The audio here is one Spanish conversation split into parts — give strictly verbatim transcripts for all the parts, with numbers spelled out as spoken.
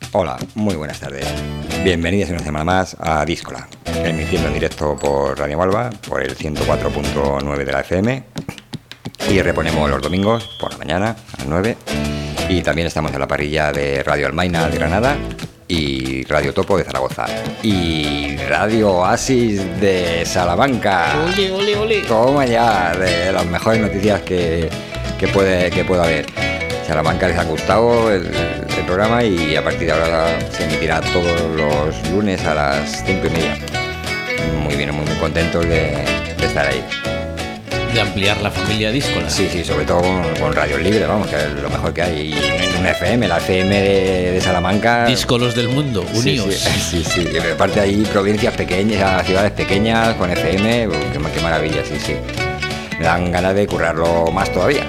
Hola, muy buenas tardes. Bienvenidos una semana más a Díscola, emitiendo en directo por Radio Malva, por el ciento cuatro punto nueve de la F M, y reponemos los domingos por la mañana a las nueve. Y también estamos en la parrilla de Radio Almaina de Granada y Radio Topo de Zaragoza y Radio Oasis de Salamanca. ¡Ole, ole, ole! Toma ya, de las mejores noticias que, que, puede, que pueda haber. Salamanca les ha gustado el, el programa y a partir de ahora se emitirá todos los lunes a las cinco y media. Muy bien, muy, muy contentos de, de estar ahí. De ampliar la familia Díscola. Sí, sí, sobre todo con, con radios libres, vamos, que es lo mejor que hay. Y en una F M, la F M de, de Salamanca. Díscolos del mundo, unidos. Sí, sí, sí, sí. Aparte hay provincias pequeñas, ciudades pequeñas con F M, qué, qué maravilla, sí, sí. Me dan ganas de currarlo más todavía.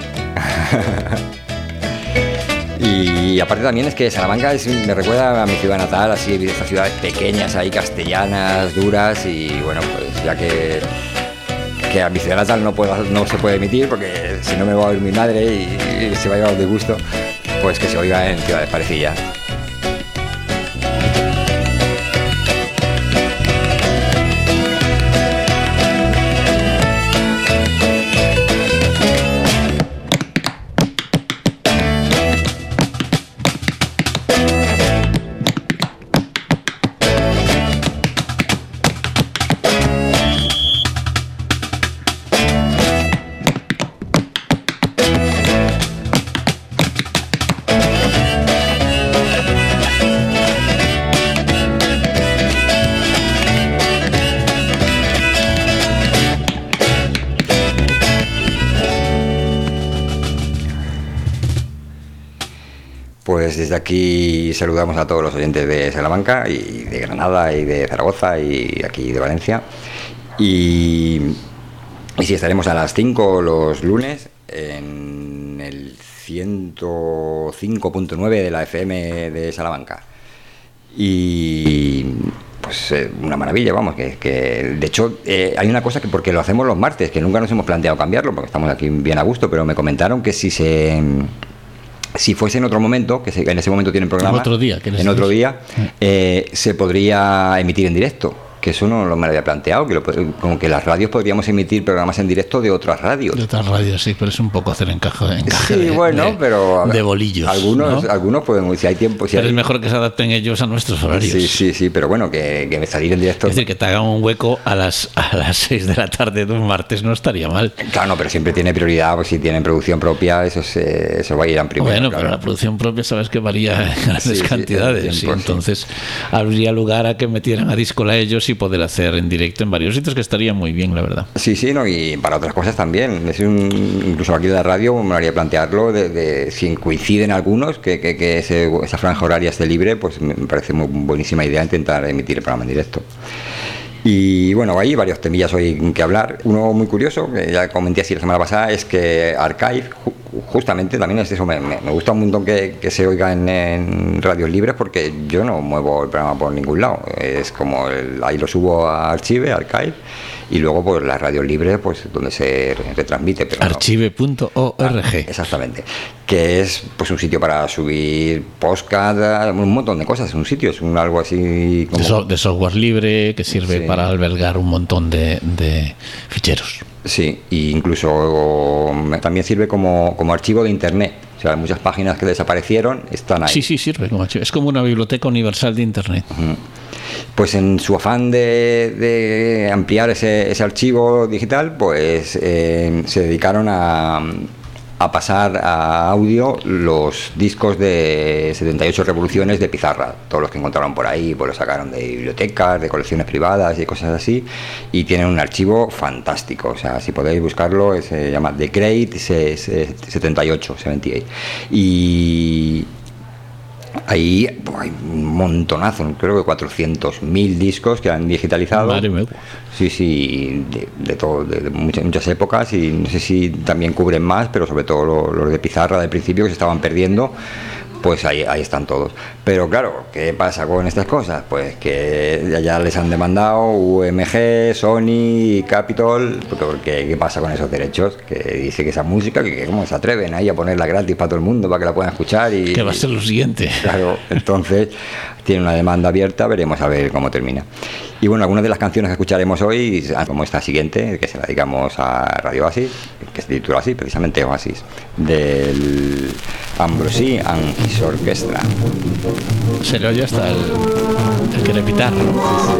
Y aparte también es que Salamanca es, me recuerda a mi ciudad natal, así, estas ciudades pequeñas ahí, castellanas, duras, y bueno, pues ya que, que a mi ciudad natal no, puedo, no se puede emitir, porque si no me va a oír mi madre y, y se va a llevar de gusto, pues que se oiga en ciudades parecidas. Pues desde aquí saludamos a todos los oyentes de Salamanca y de Granada y de Zaragoza y aquí de Valencia. Y, y sí, estaremos a las cinco los lunes en el ciento cinco punto nueve de la F M de Salamanca. Y pues eh, una maravilla, vamos, que, que de hecho eh, hay una cosa que porque lo hacemos los martes, que nunca nos hemos planteado cambiarlo, porque estamos aquí bien a gusto, pero me comentaron que si se... Si fuese en otro momento, que en ese momento tienen programa, en otro día, en otro día eh, se podría emitir en directo. Que eso no, no me lo había planteado, que lo, como que las radios podríamos emitir programas en directo de otras radios. De otras radios, sí, pero es un poco hacer encaje, encaje sí, de, bueno, de, pero de bolillos. Algunos, ¿no? algunos podemos, si hay tiempo. Si pero hay... es mejor que se adapten ellos a nuestros horarios. Sí, sí, sí, pero bueno, que, que salir en directo. Es decir, que te hagan un hueco a las a las seis de la tarde de un martes no estaría mal. Claro, no, pero siempre tiene prioridad, pues si tienen producción propia, eso se, eso va a ir en primero. Bueno, claro. Pero la producción propia sabes que varía en grandes sí, cantidades, sí, tiempo, y entonces sí. Habría lugar a que metieran a Díscola ellos y poder hacer en directo en varios sitios, que estaría muy bien, la verdad. Sí, sí, no, y para otras cosas también. Es un, incluso aquí de la radio me haría plantearlo de, de si coinciden algunos, que, que, que ese, esa franja horaria esté libre, pues me parece muy buenísima idea intentar emitir el programa en directo. Y bueno, hay varios temillas hoy que hablar. Uno muy curioso, que ya comenté así la semana pasada, es que Archive, justamente también es eso, me, me, me gusta un montón que, que se oiga en, en radios libres, porque yo no muevo el programa por ningún lado. Es como, el, ahí lo subo a Archive, Archive, y luego pues las radios libres, pues donde se retransmite. Archive punto org. Ah, exactamente. Que es pues un sitio para subir podcast, un montón de cosas. Es un sitio, es un algo así como... de, so, de software libre que sirve sí. para albergar un montón de, de ficheros. Sí, e incluso o, también sirve como, como archivo de internet. O sea, muchas páginas que desaparecieron están ahí. Sí, sí, sirve como archivo. Es como una biblioteca universal de internet. Uh-huh. Pues en su afán de, de ampliar ese, ese archivo digital, pues eh, se dedicaron a, a pasar a audio los discos de setenta y ocho revoluciones de pizarra. Todos los que encontraron por ahí, pues los sacaron de bibliotecas, de colecciones privadas y cosas así. Y tienen un archivo fantástico. O sea, si podéis buscarlo, se llama The Great setenta y ocho, setenta y ocho. Y... ahí pues, hay un montonazo, creo que cuatrocientos mil discos que han digitalizado. Madre mía. Sí, sí, de, de todo, de, de muchas, muchas épocas, y no sé si también cubren más, pero sobre todo los lo de pizarra del principio, que se estaban perdiendo pues ahí, ahí están todos. Pero claro, ¿qué pasa con estas cosas? Pues que ya les han demandado U M G, Sony, Capitol, porque ¿qué pasa con esos derechos? Que dice que esa música, que, que cómo se atreven ahí a ponerla gratis para todo el mundo, para que la puedan escuchar. Y que va a ser lo siguiente. Claro, entonces tiene una demanda abierta, veremos a ver cómo termina. Y bueno, algunas de las canciones que escucharemos hoy, como esta siguiente, que se la dedicamos a Radio Oasis, que se titula así, precisamente Oasis, del Ambrosie and His Orchestra. Se le oye hasta el, el crepitar, ¿no?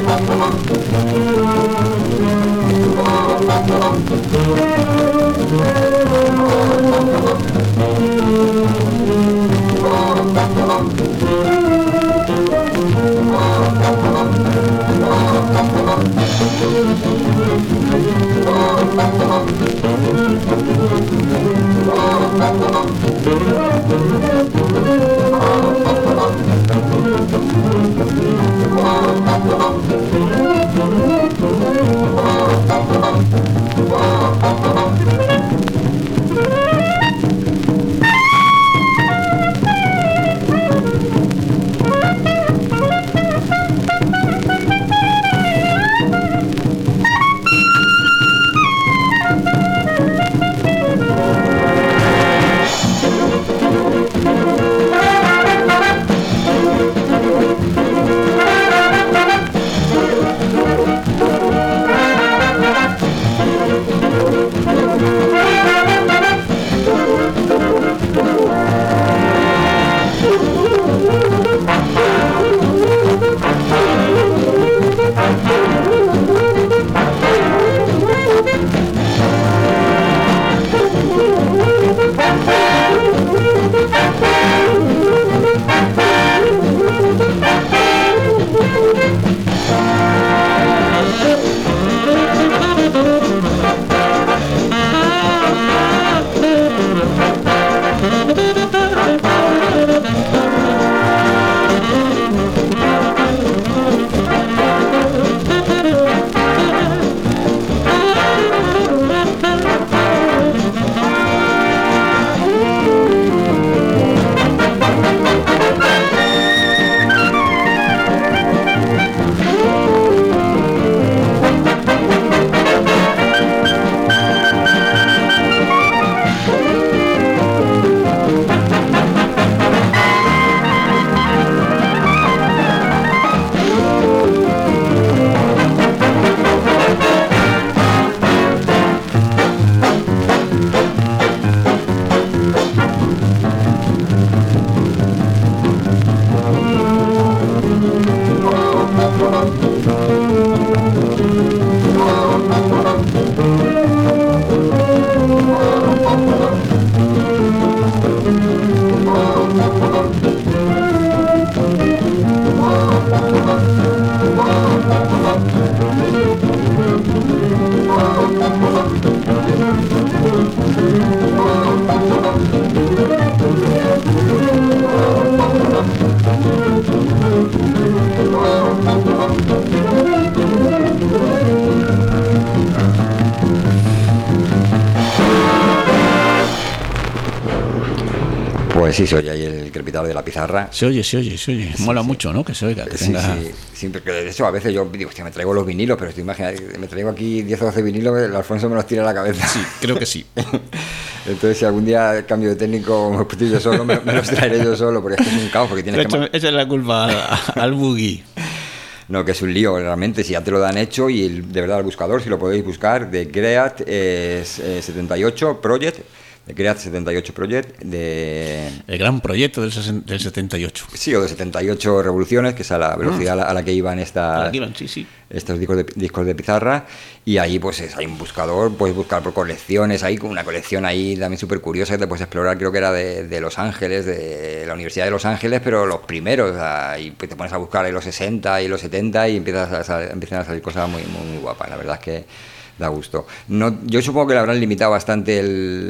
Pues sí, se oye ahí el crepitar de la pizarra. Se oye, se oye, se oye. Sí, Mola sí. mucho, ¿no? Que se oiga. Que sí, tenga... sí, sí, porque de hecho a veces yo digo, hostia, me traigo los vinilos, pero estoy imaginando, me traigo aquí diez o doce vinilos, el Alfonso me los tira a la cabeza. Sí, creo que sí. Entonces, si algún día cambio de técnico, me estoy yo solo, me, me los traeré yo solo, porque es que es un caos, porque tienes de hecho, que... Esa es la culpa al, al buggy. No, que es un lío, realmente, si ya te lo dan hecho, y el, de verdad el buscador, si lo podéis buscar, de Creat es eh, setenta y ocho Project, de Creat setenta y ocho Project, de... El gran proyecto del, del setenta y ocho. Sí, o de setenta y ocho revoluciones, que es a la velocidad ah. a, la, a la que iban estas... Iban, sí, sí. estos discos de, discos de pizarra, y ahí pues es, hay un buscador, puedes buscar por colecciones, hay una colección ahí también súper curiosa que te puedes explorar, creo que era de, de Los Ángeles, de la Universidad de Los Ángeles, pero los primeros, o sea, y pues te pones a buscar ahí los sesenta y los setenta y empiezas a salir, empiezan a salir cosas muy, muy, muy guapas, la verdad es que da gusto. No, yo supongo que le habrán limitado bastante el...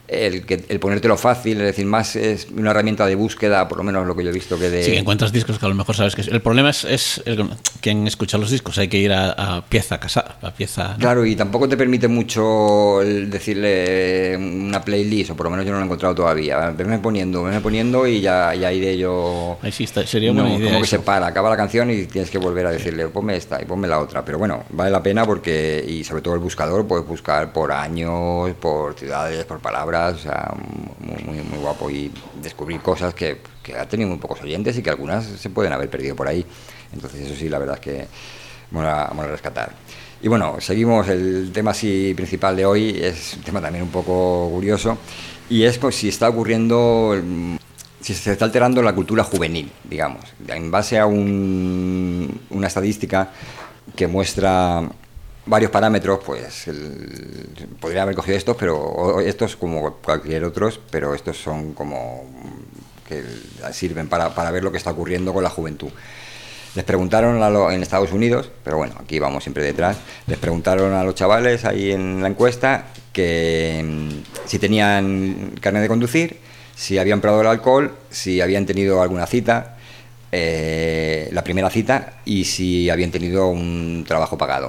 el, que, el ponértelo fácil, es decir, más es una herramienta de búsqueda, por lo menos lo que yo he visto que de... Sí, que encuentras discos que a lo mejor sabes que... El problema es, es el, quien escucha los discos, hay que ir a, a pieza casada, a pieza... ¿no? Claro, y tampoco te permite mucho el decirle una playlist, o por lo menos yo no lo he encontrado todavía. Venme poniendo, venme poniendo y ya, ya iré yo... Ahí sí está, sería una no, idea. Como que eso. se para, acaba la canción y tienes que volver a decirle, ponme esta y ponme la otra. Pero bueno, vale la pena porque, y sobre todo el buscador, puedes buscar por años, por ciudades, por palabras, o sea... Muy, muy, muy guapo, y descubrir cosas que, que ha tenido muy pocos oyentes y que algunas se pueden haber perdido por ahí. Entonces eso sí, la verdad es que mola, mola rescatar. Y bueno, seguimos. El tema así principal de hoy es un tema también un poco curioso, y es si está ocurriendo, si se está alterando la cultura juvenil, digamos, en base a un, una estadística que muestra varios parámetros. Pues el, podría haber cogido estos, pero estos como cualquier otros, pero estos son como que sirven para, para ver lo que está ocurriendo con la juventud. Les preguntaron a lo, en Estados Unidos, pero bueno, aquí vamos siempre detrás, les preguntaron a los chavales ahí en la encuesta que si tenían carnet de conducir, si habían probado el alcohol, si habían tenido alguna cita, eh, la primera cita, y si habían tenido un trabajo pagado.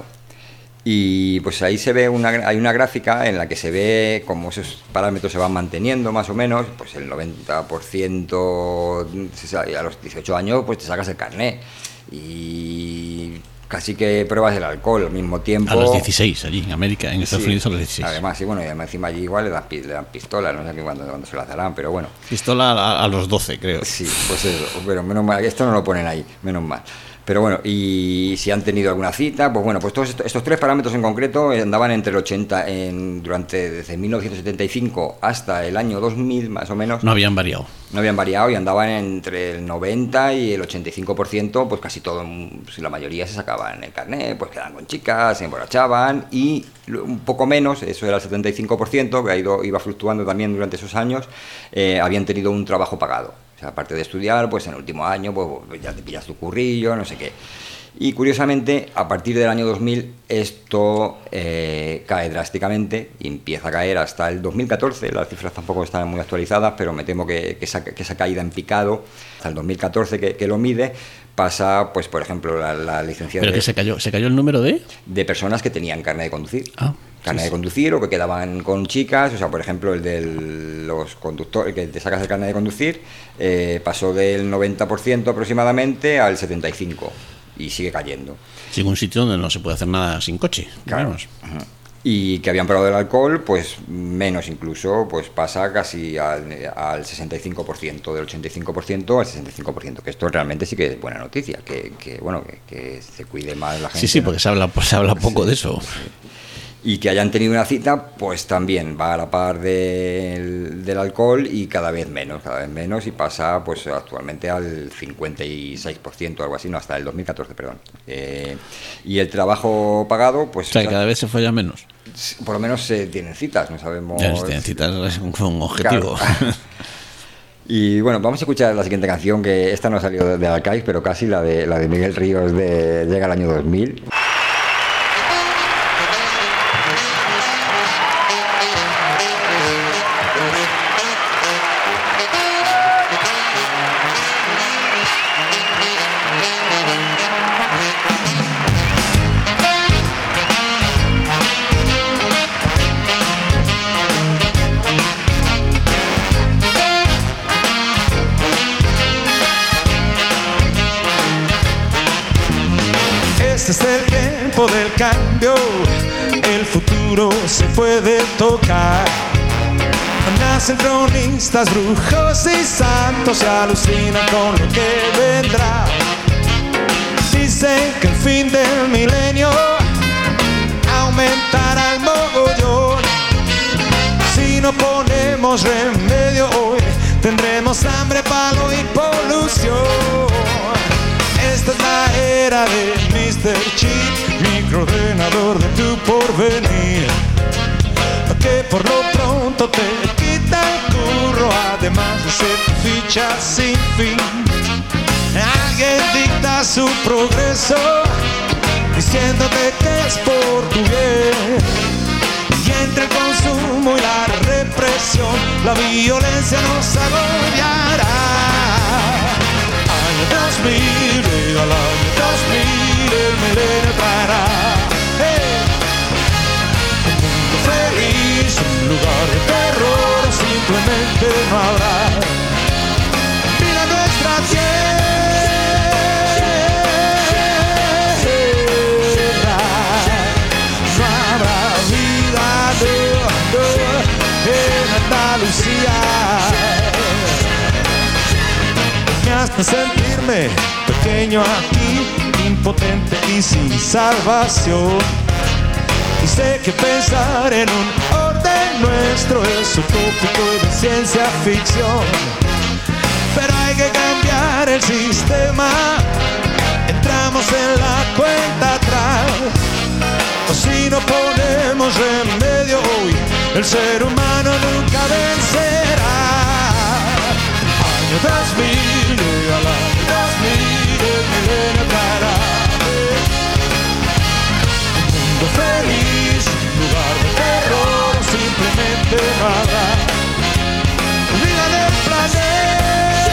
Y pues ahí se ve una, hay una gráfica en la que se ve cómo esos parámetros se van manteniendo más o menos. Pues el noventa por ciento a los dieciocho años pues te sacas el carnet y casi que pruebas el alcohol al mismo tiempo. A los dieciséis allí en América, en Estados sí, Unidos a los dieciséis. Además, sí, bueno, y además encima allí igual le dan, le dan pistola, no sé cuándo, cuándo se las darán, pero bueno. Pistola a, a los doce, creo. Sí, pues eso, pero menos mal, esto no lo ponen ahí, menos mal. Pero bueno, y si han tenido alguna cita, pues bueno, pues todos estos, estos tres parámetros en concreto andaban entre el ochenta, en, durante desde mil novecientos setenta y cinco hasta el año dos mil, más o menos. No habían variado. No habían variado y andaban entre el noventa y el ochenta y cinco por ciento, pues casi todo, pues la mayoría se sacaban el carnet, pues quedaban con chicas, se emborrachaban, y un poco menos, eso era el setenta y cinco por ciento, que ha ido, iba fluctuando también durante esos años, eh, habían tenido un trabajo pagado. O sea, aparte de estudiar, pues en el último año pues ya te pillas tu currillo, no sé qué. Y curiosamente, a partir del año dos mil, esto eh, cae drásticamente y empieza a caer hasta el dos mil catorce. Las cifras tampoco están muy actualizadas, pero me temo que, que, esa, que esa caída en picado, hasta el dos mil catorce que, que lo mide, pasa, pues por ejemplo, la, la licencia ¿Pero de... que se cayó, se cayó el número de...? De personas que tenían carnet de conducir. Ah. Carnet Sí, de conducir, o que quedaban con chicas. O sea, por ejemplo, el de los conductores, que te sacas el carnet de conducir, eh, pasó del noventa por ciento aproximadamente al setenta y cinco por ciento y sigue cayendo. Sí, en un sitio donde no se puede hacer nada sin coche. Claro. Uh-huh. Y que habían probado el alcohol, pues menos incluso, pues pasa casi al, al sesenta y cinco por ciento, del ochenta y cinco por ciento al sesenta y cinco por ciento, que esto realmente sí que es buena noticia, que, que bueno, que, que se cuide más la gente. Sí, sí, ¿no? porque se habla, pues, se habla poco sí, de eso. Sí. Y que hayan tenido una cita, pues también va a la par del, del alcohol, y cada vez menos, cada vez menos, y pasa pues actualmente al cincuenta y seis por ciento, algo así, no, hasta el dos mil catorce, perdón. Eh, y el trabajo pagado, pues... O sea, cada vez se folla menos. Por lo menos se tienen citas, no sabemos... Ya, se tienen citas, es un, un objetivo. Claro. Y bueno, vamos a escuchar la siguiente canción, que esta no ha salido de Archive, pero casi, la de, la de Miguel Ríos, de Llega el año dos mil. Este es el tiempo del cambio, el futuro se puede tocar. Nacen cronistas, brujos y santos, se alucinan con lo que vendrá. Dicen que el fin del milenio aumentará el mogollón. Si no ponemos remedio hoy, tendremos hambre, palo y polución. Esta es la era de míster Chip, microordenador de tu porvenir, que por lo pronto te quita el curro, además de ser ficha sin fin. Alguien dicta su progreso, diciéndote que es por tu bien, y entre el consumo y la represión, la violencia nos agobiará. Año dos mil, llega el año dos mil, el milenio traerá hey. Un mundo feliz, un lugar de terror, simplemente no habrá. Mira nuestra tierra, no habrá vida no, no, en Andalucía. Me hace sentirme pequeño aquí, impotente y sin salvación. Y sé que pensar en un orden nuestro es utópico y de ciencia ficción. Pero hay que cambiar el sistema, entramos en la cuenta atrás. O si no ponemos remedio hoy, el ser humano nunca vencerá. Año dos mil, llega el año dos mil, el milenio traerá un mundo feliz, un lugar de terror, simplemente no habrá vida en el planeta.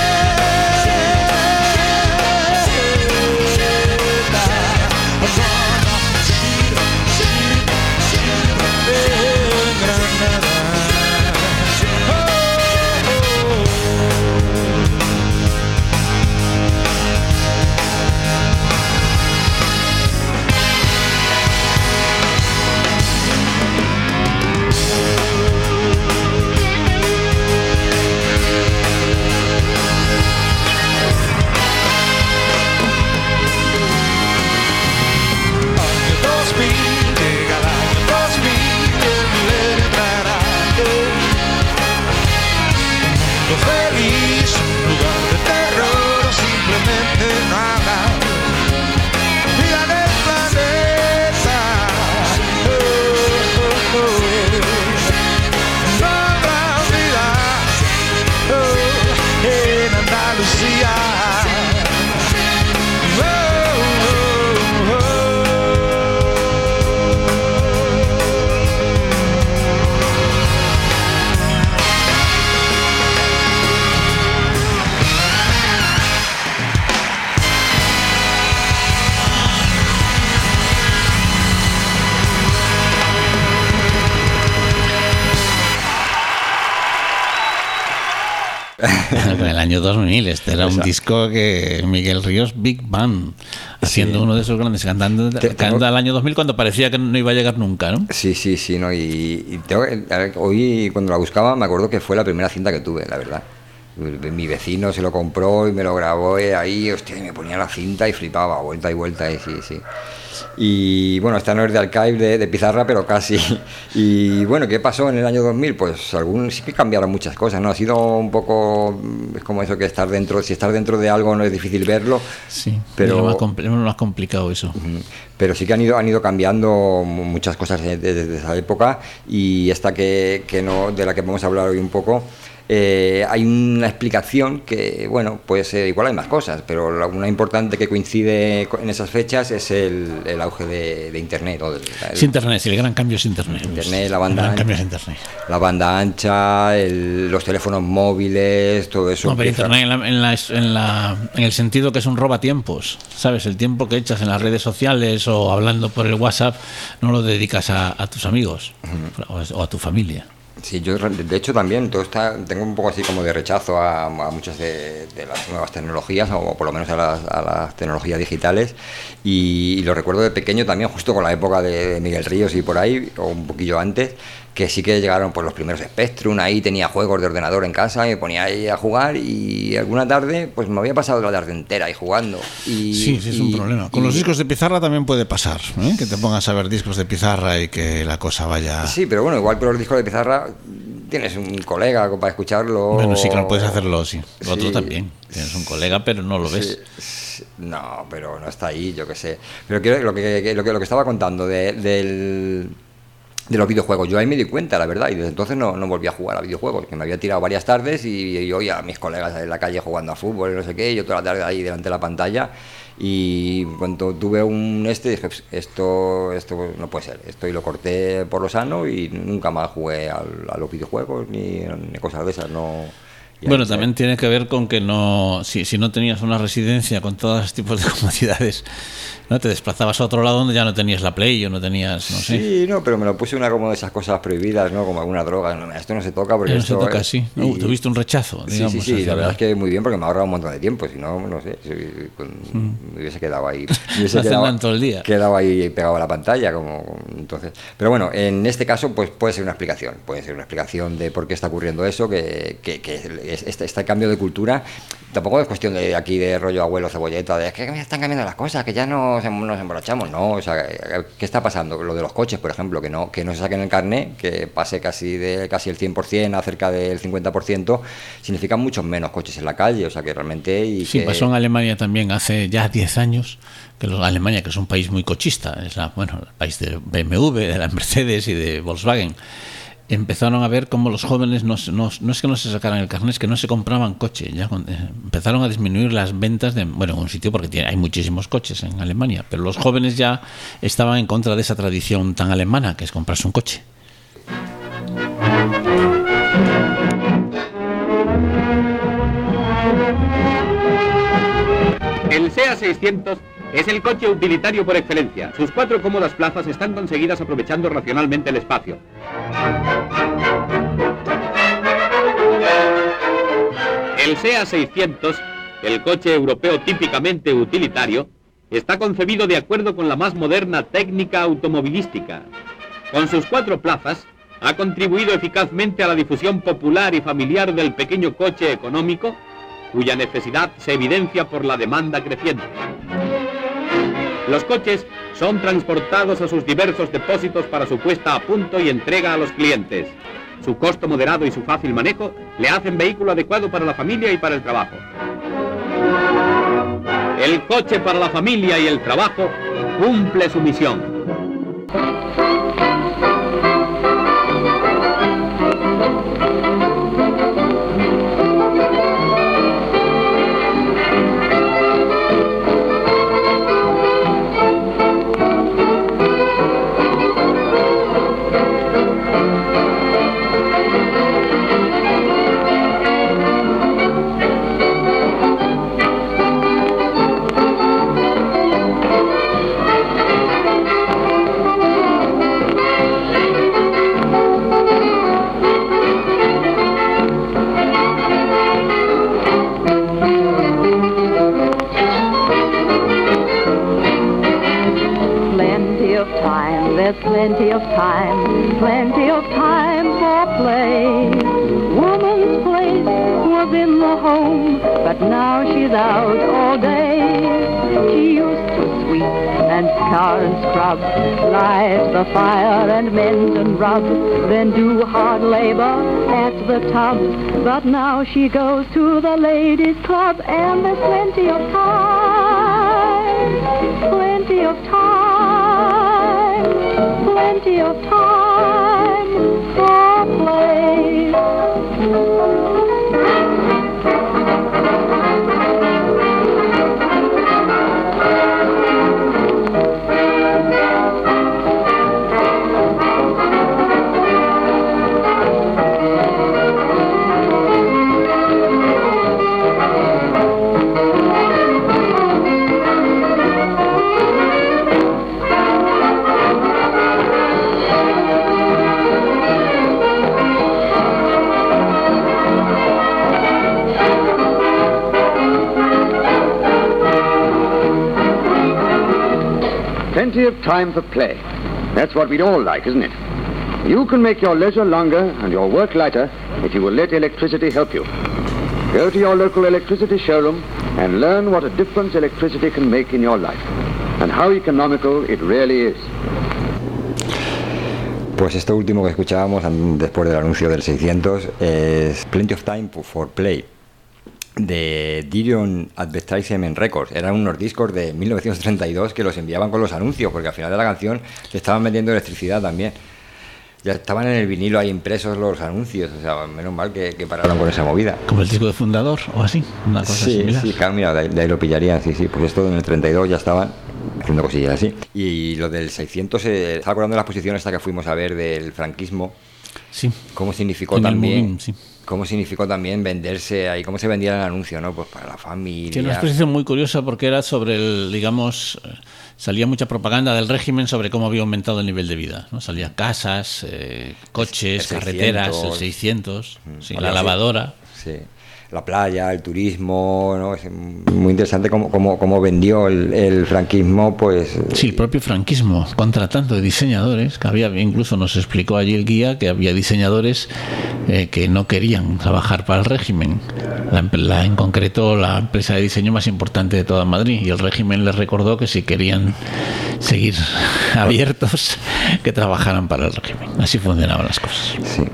En el año dos mil, este era un Exacto. disco que Miguel Ríos Big Band, haciendo sí. uno de esos grandes cantando, cantando al año dos mil cuando parecía que no iba a llegar nunca, ¿no? Sí, sí, sí, no, y, y tengo, hoy cuando la buscaba me acuerdo que fue la primera cinta que tuve, la verdad. Mi vecino se lo compró y me lo grabó ahí, hostia, y me ponía la cinta y flipaba, vuelta y vuelta, y sí, sí. Y bueno, esta no es de Archive, de, de Pizarra, pero casi. Y bueno, ¿qué pasó en el año dos mil? Pues algún, sí que cambiaron muchas cosas, ¿no? Ha sido un poco, es como eso que estar dentro, si estás dentro de algo no es difícil verlo. Sí, pero es lo más, compl- lo más complicado eso. Uh-huh. Pero sí que han ido, han ido cambiando muchas cosas desde, desde esa época, y esta que, que no, de la que vamos a hablar hoy un poco. Eh, hay una explicación que, bueno, pues eh, igual hay más cosas, pero la, una importante que coincide en esas fechas es el, el auge de, de Internet. ¿no? El, el, es Internet, sí, el gran cambio es Internet. Internet, la banda, el gran cambio es Internet. La banda ancha, el, los teléfonos móviles, todo eso. No, pero Internet en, la, en, la, en, la, en el sentido que es un robatiempos, ¿sabes? El tiempo que echas en las redes sociales o hablando por el WhatsApp no lo dedicas a, a tus amigos uh-huh. o a tu familia. Sí, yo de hecho también todo está, tengo un poco así como de rechazo a, a muchas de, de las nuevas tecnologías, o por lo menos a las, a las tecnologías digitales, y, y lo recuerdo de pequeño también, justo con la época de Miguel Ríos y por ahí, o un poquillo antes, que sí que llegaron pues los primeros Spectrum, ahí tenía juegos de ordenador en casa y me ponía ahí a jugar, y alguna tarde pues me había pasado la tarde entera ahí jugando. Y, sí, sí, es y, un problema. Con y, los discos de pizarra también puede pasar, ¿eh? Que te pongas a ver discos de pizarra y que la cosa vaya... Sí, pero bueno, igual que los discos de pizarra tienes un colega para escucharlo. Bueno, sí, claro, puedes hacerlo, sí. Lo otro sí, también. Tienes un colega, pero no lo ves. Sí, no, pero no está ahí, yo qué sé. Pero quiero, lo, que, lo, que, lo que estaba contando de, del... de los videojuegos, yo ahí me di cuenta, la verdad, y desde entonces no, no volví a jugar a videojuegos, que me había tirado varias tardes y, y oía a mis colegas en la calle jugando a fútbol y no sé qué, y yo toda la tarde ahí delante de la pantalla, Y cuando tuve un este dije, esto esto no puede ser, esto, y lo corté por lo sano y nunca más jugué al, a los videojuegos ni, ni cosas de esas, no. Bueno, también tiene que ver con que no, si, si no tenías una residencia con todos los tipos de comodidades, ¿no? Te desplazabas a otro lado donde ya no tenías la Play o no tenías, no sé. Sí, no, pero me lo puse una como de esas cosas prohibidas, ¿no? Como alguna droga. No, esto no se toca porque no esto se toca, es, sí. Uh, tuviste un rechazo, digamos. Sí, sí, sí. La verdad es que muy bien porque me ha ahorrado un montón de tiempo. Si no, no sé, si, con, mm. me hubiese quedado ahí. Me hubiese quedado, todo el día. quedado ahí pegado a la pantalla, como entonces. Pero bueno, en este caso, pues puede ser una explicación. Puede ser una explicación de por qué está ocurriendo eso, que, que, que es, este, este cambio de cultura. Tampoco es cuestión de aquí de rollo abuelo cebolleta, de es que están cambiando las cosas, que ya nos, nos emborrachamos. No, o sea, ¿qué está pasando? Lo de los coches, por ejemplo, que no que no se saquen el carnet, que pase casi de casi el cien por ciento a cerca del cincuenta por ciento, significa muchos menos coches en la calle, o sea, que realmente... Y sí, que... pasó en Alemania también hace ya diez años, que los, Alemania, que es un país muy cochista, es la, bueno, el país de B M W, de la Mercedes y de Volkswagen. Empezaron a ver cómo los jóvenes no, no, no es que no se sacaran el carnet, es que no se compraban coche. Ya empezaron a disminuir las ventas de, bueno, en un sitio porque tiene, hay muchísimos coches en Alemania, pero los jóvenes ya estaban en contra de esa tradición tan alemana que es comprarse un coche. El SEAT seiscientos es el coche utilitario por excelencia. Sus cuatro cómodas plazas están conseguidas aprovechando racionalmente el espacio. El SEAT seiscientos, el coche europeo típicamente utilitario, está concebido de acuerdo con la más moderna técnica automovilística. Con sus cuatro plazas, ha contribuido eficazmente a la difusión popular y familiar del pequeño coche económico, cuya necesidad se evidencia por la demanda creciente. Los coches son transportados a sus diversos depósitos para su puesta a punto y entrega a los clientes. Su costo moderado y su fácil manejo le hacen vehículo adecuado para la familia y para el trabajo. El coche para la familia y el trabajo cumple su misión. Plenty of time, plenty of time for play. Woman's place was in the home, but now she's out all day. She used to sweep and scour and scrub, light the fire and mend and rub, then do hard labor at the tub. But now she goes to the ladies' club, and there's plenty of time, plenty of time. Plenty of time for play. Plenty of time for play. That's what we'd all like, isn't it? You can make your leisure longer and your work lighter if you will let electricity help you. Go to your local electricity showroom and learn what a difference electricity can make in your life and how economical it really is. Pues esto último que escuchábamos después del anuncio del seiscientos es Plenty of Time for Play, de Dirion Advertisement Records. Eran unos discos de mil novecientos treinta y dos que los enviaban con los anuncios, porque al final de la canción te estaban vendiendo electricidad también. ya estaban en el vinilo ahí impresos los anuncios, o sea, menos mal que, que pararon con esa movida. Como el disco de Fundador o así, una cosa sí, similar. Sí, claro, mira, de ahí, de ahí lo pillarían, sí, sí, pues esto en el treinta y dos ya estaban haciendo cosillas así. Y lo del seiscientos, eh, estaba acordando de la exposición esta que fuimos a ver del franquismo. Sí. Cómo significó en también... Movim, sí. Cómo significó también venderse ahí, cómo se vendía el anuncio, ¿no? Pues para la familia. Tiene una exposición muy curiosa porque era sobre el, digamos, salía mucha propaganda del régimen sobre cómo había aumentado el nivel de vida, ¿no? Salían casas, eh, coches, el carreteras, el seiscientos, mm, sí, la lavadora. Sí. La playa, el turismo, ¿no? Es muy interesante cómo, cómo, cómo vendió el, el franquismo, pues... Sí, el propio franquismo, contratando de diseñadores, que había, incluso nos explicó allí el guía que había diseñadores eh, que no querían trabajar para el régimen. La, la, en concreto, la empresa de diseño más importante de toda Madrid, y el régimen les recordó que si querían seguir abiertos, que trabajaran para el régimen. Así funcionaban las cosas. Sí.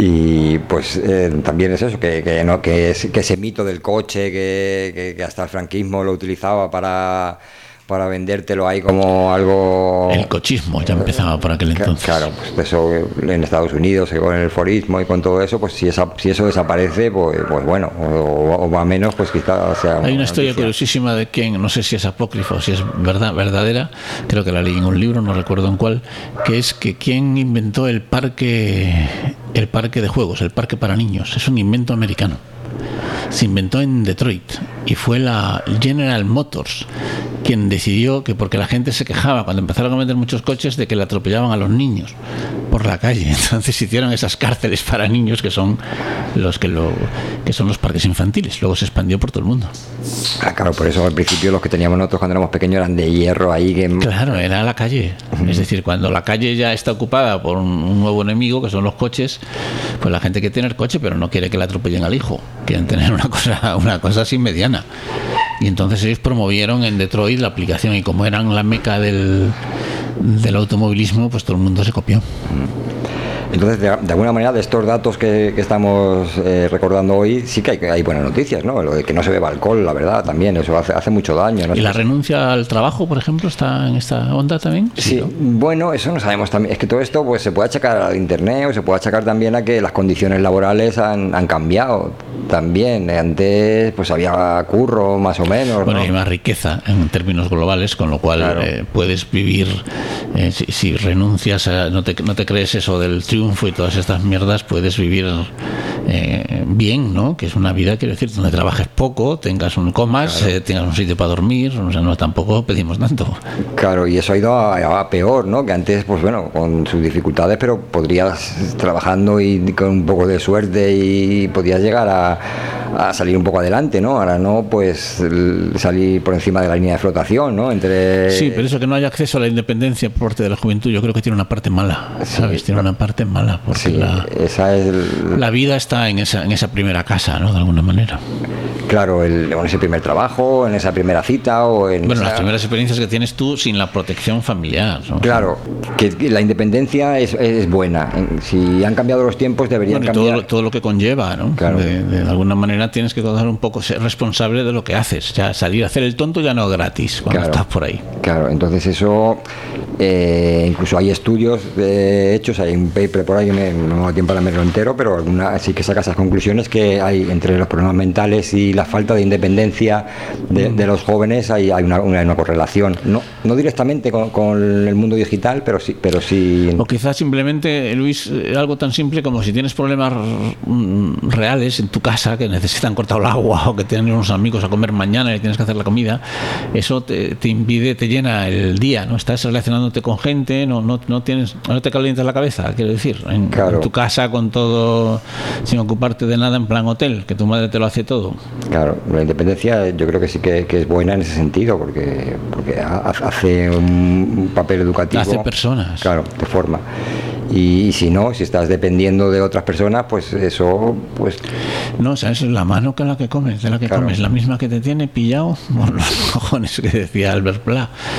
Y pues eh, también es eso, que, que, no, que, es, que ese mito del coche que, que, que hasta el franquismo lo utilizaba para, para vendértelo ahí como algo... El cochismo ya empezaba por aquel entonces. Claro, pues eso en Estados Unidos, con el forismo y con todo eso, pues si, esa, si eso desaparece, pues, pues bueno, o, o a menos, pues quizás sea... Hay una historia curiosísima de quien, no sé si es apócrifa o si es verdad, verdadera, creo que la leí en un libro, no recuerdo en cuál, que es que quien inventó el parque... el parque de juegos, el parque para niños, es un invento americano. Se inventó en Detroit y fue la General Motors quien decidió que, porque la gente se quejaba cuando empezaron a vender muchos coches de que le atropellaban a los niños por la calle, entonces hicieron esas cárceles para niños que son los que lo que son los parques infantiles. Luego se expandió por todo el mundo. Ah, claro, por eso al principio los que teníamos nosotros cuando éramos pequeños eran de hierro ahí que... Claro, era la calle. Uh-huh. Es decir, cuando la calle ya está ocupada por un, un nuevo enemigo, que son los coches, pues la gente quiere tener coche, pero no quiere que le atropellen al hijo. Quieren tener una cosa, una cosa así mediana. Y entonces ellos promovieron en Detroit la aplicación, y como eran la meca del, del automovilismo, pues todo el mundo se copió. Entonces, de, de alguna manera, de estos datos que, que estamos eh, recordando hoy, sí que hay, hay buenas noticias, ¿no? Lo de que no se beba alcohol, la verdad, también, eso hace, hace mucho daño, ¿no? ¿Y la renuncia al trabajo, por ejemplo, está en esta onda también? Sí, sí, ¿no? Bueno, eso no sabemos también. Es que todo esto pues se puede achacar al internet, o se puede achacar también a que las condiciones laborales han, han cambiado también. Antes pues había curro, más o menos, bueno, ¿no? Hay más riqueza en términos globales, con lo cual claro. eh, puedes vivir, eh, si, si renuncias a, no te, no te crees eso del triunfo y todas estas mierdas, puedes vivir eh, bien, ¿no? Que es una vida, quiero decir, donde trabajes poco, tengas un comas, claro. eh, tengas un sitio para dormir, o sea, no, tampoco pedimos tanto. Claro, y eso ha ido a, a peor, ¿no? Que antes, pues bueno, con sus dificultades, pero podrías, trabajando y con un poco de suerte, y podías llegar a, a salir un poco adelante, ¿no? Ahora no, pues salir por encima de la línea de flotación, ¿no? Entre... Sí, pero eso, que no haya acceso a la independencia por parte de la juventud, yo creo que tiene una parte mala, ¿sabes? Sí, tiene una parte mala, porque sí, la, esa es el... la vida está en esa, en esa primera casa, ¿no? De alguna manera. Claro, el, en ese primer trabajo, en esa primera cita, o en bueno, esa... las primeras experiencias que tienes tú sin la protección familiar, ¿no? Claro, que la independencia es, es buena. Si han cambiado los tiempos, deberían bueno, y cambiar. Todo, todo lo que conlleva, ¿no? Claro. De, de alguna manera tienes que dar un poco, ser responsable de lo que haces. Ya salir a hacer el tonto ya no gratis cuando claro, estás por ahí. Claro, entonces eso, eh, incluso hay estudios eh, hechos, hay un paper por ahí que me, no da tiempo para leerlo entero, pero alguna, sí que saca esas conclusiones, que hay entre los problemas mentales y la falta de independencia de, de los jóvenes hay, hay una, una, una correlación, no, no directamente con, con el mundo digital, pero sí, pero sí. O quizás simplemente, Luis, algo tan simple como si tienes problemas reales en tu casa, que necesitan cortar el agua, o que tienen unos amigos a comer mañana y tienes que hacer la comida, eso te, te impide, te llena el día, ¿no? Estás relacionándote con gente, no, no, no tienes, no te calientas la cabeza, quiero decir, en, claro. en tu casa con todo, sin ocuparte de nada, en plan hotel, que tu madre te lo hace todo. Claro, la independencia yo creo que sí que, que es buena en ese sentido, porque, porque hace un papel educativo. Hace personas. Claro, te forma. Y, y si no, si estás dependiendo de otras personas, pues eso, pues... No, o sea, es la mano con la que comes, de la que claro. comes, la misma que te tiene pillado por los cojones, que decía Albert Pla.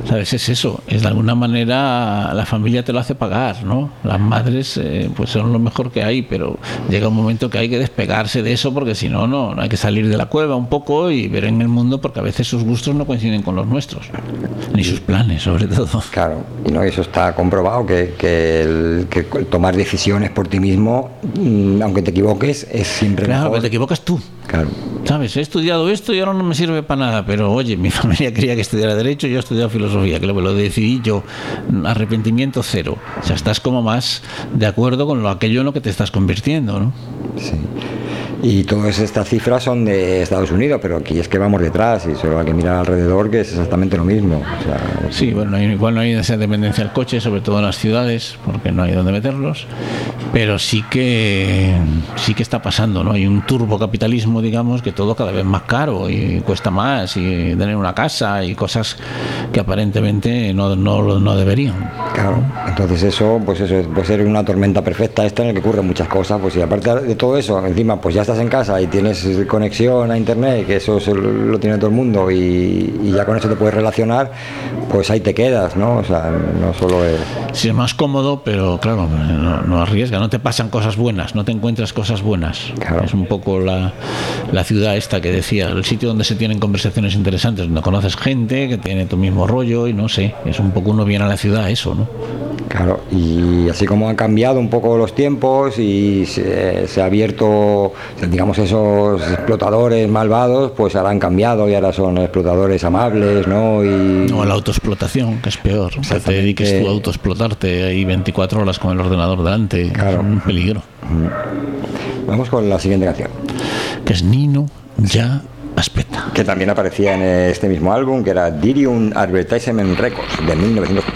¿Sabes? Es eso, es de alguna manera la familia te lo hace pagar, ¿no? Las madres eh, pues son lo mejor que hay, pero llega un momento que hay que despegarse de eso, porque si no, no hay que salir de la cueva un poco y ver en el mundo, porque a veces sus gustos no coinciden con los nuestros, ni sus planes, sobre todo. Claro, y no, eso está comprobado, que, que, el, que tomar decisiones por ti mismo, aunque te equivoques, es siempre claro, mejor. Claro, te equivocas tú. Claro. ¿Sabes? He estudiado esto y ahora no me sirve para nada, pero oye, mi familia quería que estudiara Derecho y yo he estudiado Filosofía, que lo, lo decidí yo. Arrepentimiento cero. O sea, estás como más de acuerdo con lo aquello en lo que te estás convirtiendo, ¿no? Sí. Y todas estas cifras son de Estados Unidos, pero aquí es que vamos detrás y solo hay que mirar alrededor, que es exactamente lo mismo. O sea, sí, bueno, no hay, igual no hay esa dependencia del coche, sobre todo en las ciudades, porque no hay donde meterlos, pero sí que sí que está pasando, ¿no? Hay un turbocapitalismo, digamos, que todo cada vez más caro y cuesta más, y tener una casa y cosas que aparentemente no, no, no deberían. Claro, entonces eso, pues eso puede ser una tormenta perfecta esta en la que ocurren muchas cosas, pues y aparte de todo eso, encima pues ya estás en casa y tienes conexión a internet, que eso lo tiene todo el mundo, y, y ya con eso te puedes relacionar, pues ahí te quedas, ¿no? O sea, no solo es... Sí, es más cómodo, pero claro, no, no arriesga, no te pasan cosas buenas, no te encuentras cosas buenas. Claro. Es un poco la, la ciudad esta que decía, el sitio donde se tienen conversaciones interesantes, donde conoces gente que tiene tu mismo rollo y no sé, es un poco uno viene a la ciudad, eso, ¿no? Claro, y así como han cambiado un poco los tiempos y se, se ha abierto, digamos, esos explotadores malvados, pues ahora han cambiado y ahora son explotadores amables, ¿no? Y... O la autoexplotación, que es peor, que te dediques tú a autoexplotarte ahí veinticuatro horas con el ordenador delante, claro. Es un peligro. Vamos con la siguiente canción. Que es Nino Ya Aspetta. Que también aparecía en este mismo álbum, que era Dirium Advertisement Records, de mil novecientos...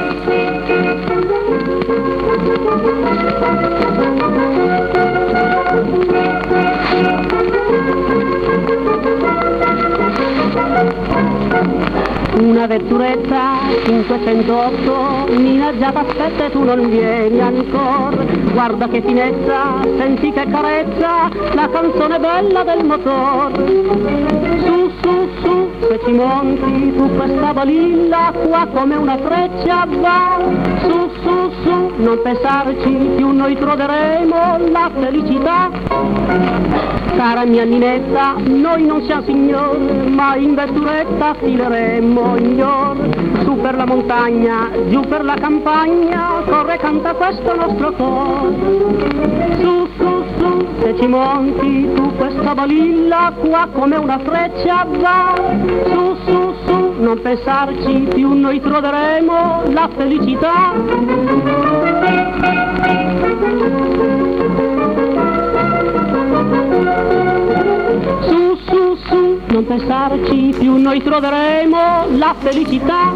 Una vetturetta cinquecentootto, Nina già t'aspetta e tu non vieni ancora. Guarda che finezza, senti che carezza, la canzone bella del motore. Su, su, su, se ci monti tu questa balilla, qua come una freccia va. Su, su, su, non pensarci, più noi troveremo la felicità. Cara mia Ninetta, noi non siamo signori, ma in vetturetta fileremo ignor. Su per la montagna, giù per la campagna, corre e canta questo nostro cor. Su, su, su, se ci monti tu questa balilla, qua come una freccia va. Su, su, su, non pensarci, più noi troveremo la felicità. Su, su, su, non pensarci, più noi troveremo la felicità.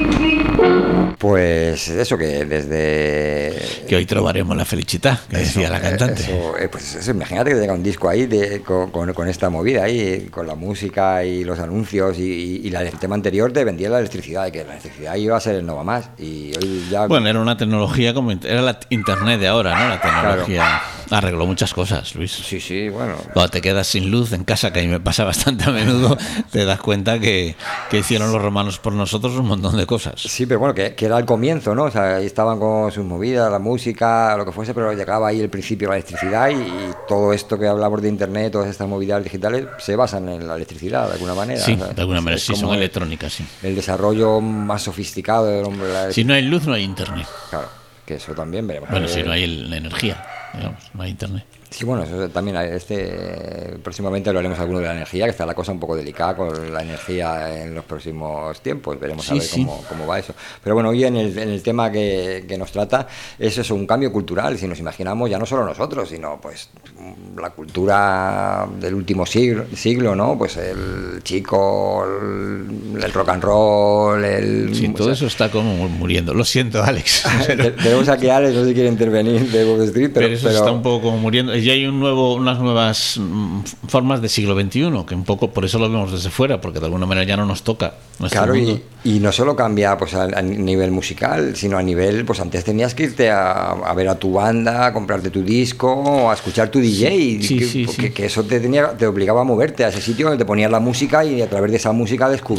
Pues eso, que desde... Que hoy trobaremos la felicidad, que eso, decía la cantante. Eso, eh, pues eso, imagínate que te llega un disco ahí de, con, con, con esta movida ahí, con la música y los anuncios, y, y, y la, el tema anterior te vendía la electricidad, de que la electricidad iba a ser el no va más. Y hoy ya... Bueno, era una tecnología como... Era la internet de ahora, ¿no? La tecnología... Claro. Arregló muchas cosas, Luis. Sí, sí, bueno. Cuando te quedas sin luz en casa, que a mí me pasa bastante a menudo, te das cuenta que, que hicieron los romanos por nosotros un montón de cosas. Sí, pero bueno, que, que era el comienzo, ¿no? O sea, ahí estaban con sus movidas, la música, lo que fuese, pero llegaba ahí el principio, la electricidad, y, y todo esto que hablamos de internet, todas estas movidas digitales, se basan en la electricidad, de alguna manera. Sí, o sea, de alguna manera, sí, son el, electrónicas, sí. El desarrollo más sofisticado del hombre. La... Si no hay luz, no hay internet. Claro, que eso también veremos. Bueno, si no hay el, la energía, digamos, no hay internet. Sí, bueno, eso también, este próximamente hablaremos alguno de la energía, que está la cosa un poco delicada con la energía en los próximos tiempos, veremos sí, a ver sí. cómo, cómo va eso. Pero bueno, hoy en el, en el tema que, que nos trata es eso, un cambio cultural, si nos imaginamos ya no solo nosotros, sino pues la cultura del último siglo, siglo ¿no? Pues el chico, el, el rock and roll, el... Sí, todo o sea, eso está como muriendo, lo siento, Alex. Pero... Tenemos aquí a Alex, no sé si quiere intervenir de Wall Street, pero... Pero eso pero... está un poco como muriendo. Y hay un nuevo, unas nuevas formas de siglo veintiuno, que un poco por eso lo vemos desde fuera, porque de alguna manera ya no nos toca. Claro, y, y no solo cambia pues a, a nivel musical, sino a nivel, pues antes tenías que irte a, a ver a tu banda, a comprarte tu disco, a escuchar tu D J, sí, sí, que, sí, que, sí. que eso te tenía, te obligaba a moverte a ese sitio donde te ponías la música y a través de esa música descubrías. Sí, había una